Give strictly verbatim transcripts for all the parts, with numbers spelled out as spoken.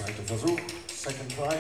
Zweiter Versuch, second try.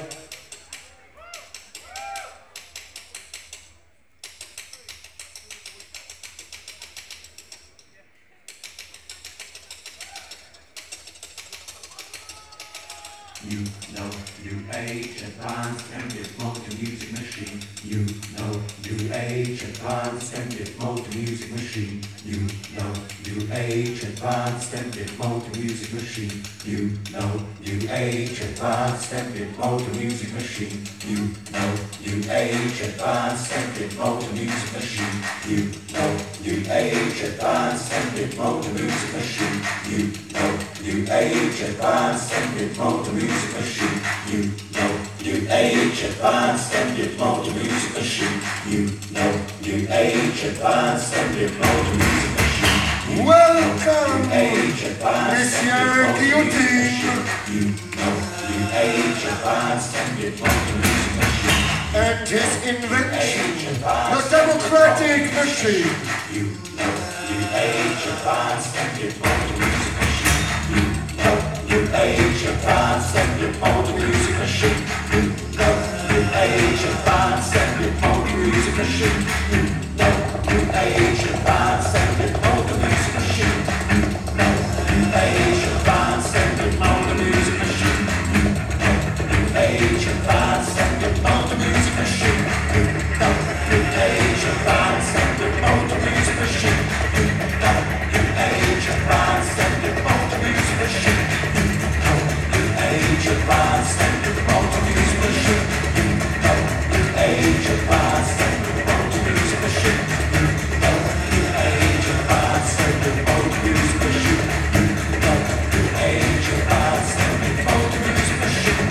You know, new age, advanced and motor music machine. You know, new age, advanced and motor music machine. You know, new age, advanced and motor music machine. You know, new age, advanced and motor music machine. You know, new age, advanced and motor music machine. You know, new age, advanced and motor music machine. You know, new age, advanced and motor music machine. You know, new age, advanced and motor music machine. You know, new age, advanced and motor music machine. Welcome, Monsieur Guillotine, You know, new age, advanced and motor music machine. and his invention, the democratic machine. You know, new age, advanced and motor music machine. You know, new age, advanced and motor music machine. You know, new age, advanced and motor music machine. You know, new age, advanced and motor music machine. You know, new age, advanced and motor music machine. You know, new age, advanced and motor music machine. You know, new age, advanced and motor music machine. You know, new age, advanced and motor music machine. You know, new age, advanced and motor music machine. You know, new age, advanced and motor music machine. You know, new age, advanced and motor music machine. You know, new age, advanced and motor music machine.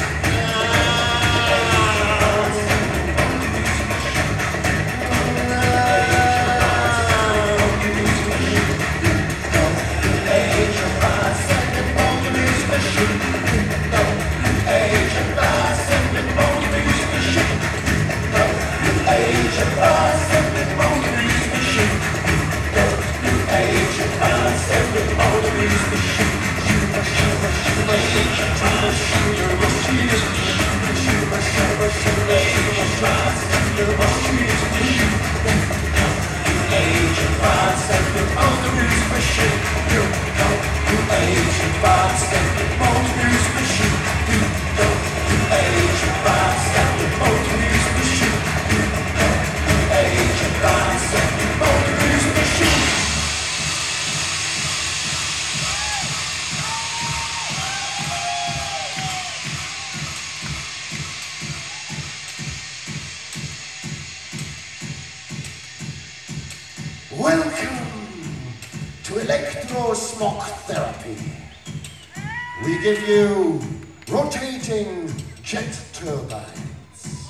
Welcome to electrosmog therapy. We give you rotating jet turbines.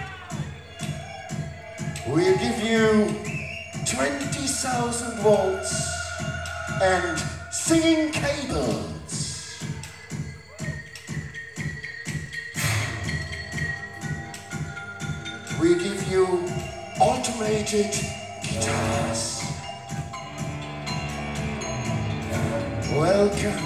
We give you twenty thousand volts and singing cables. We give you automated guitars. Welcome.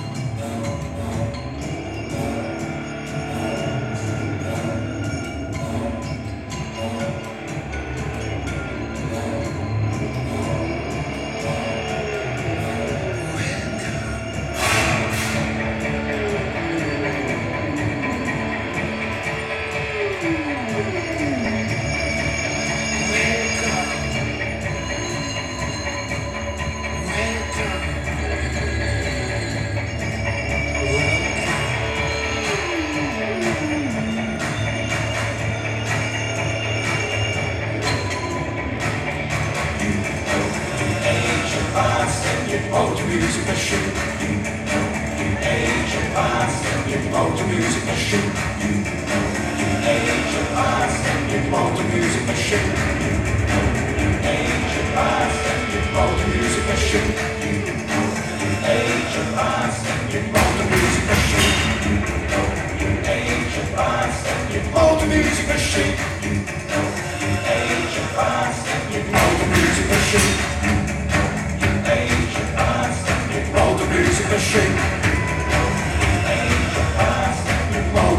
Motor music machine. You know, new age, advanced and motor music machine. You know, new age, advanced and motor music machine. You know, new age, advanced and motor music machine. You know, new age, advanced and motor music machine. You know, new age, advanced and motor music machine. You know, new age, advanced and motor music machine. You know, new age, advanced and motor music machine. You know, new age, advanced and motor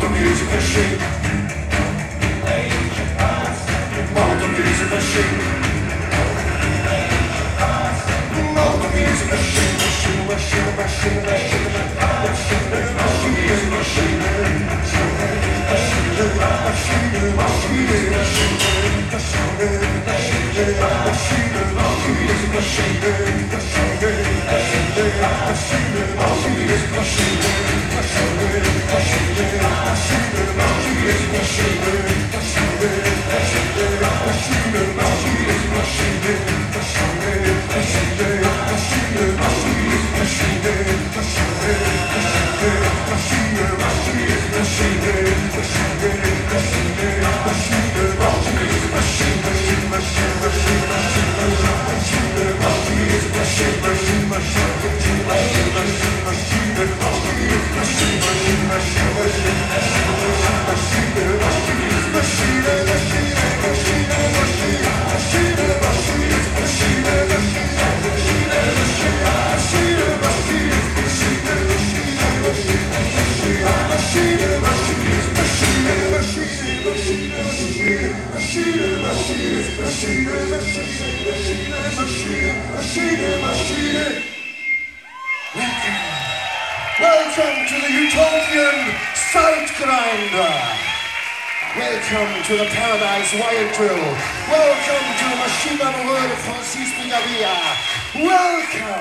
Welcome to the utopian Sight Grinder. Welcome to the Paradise Wild Drill. Welcome to the Machine Gun World of Francis Pigavia. Welcome.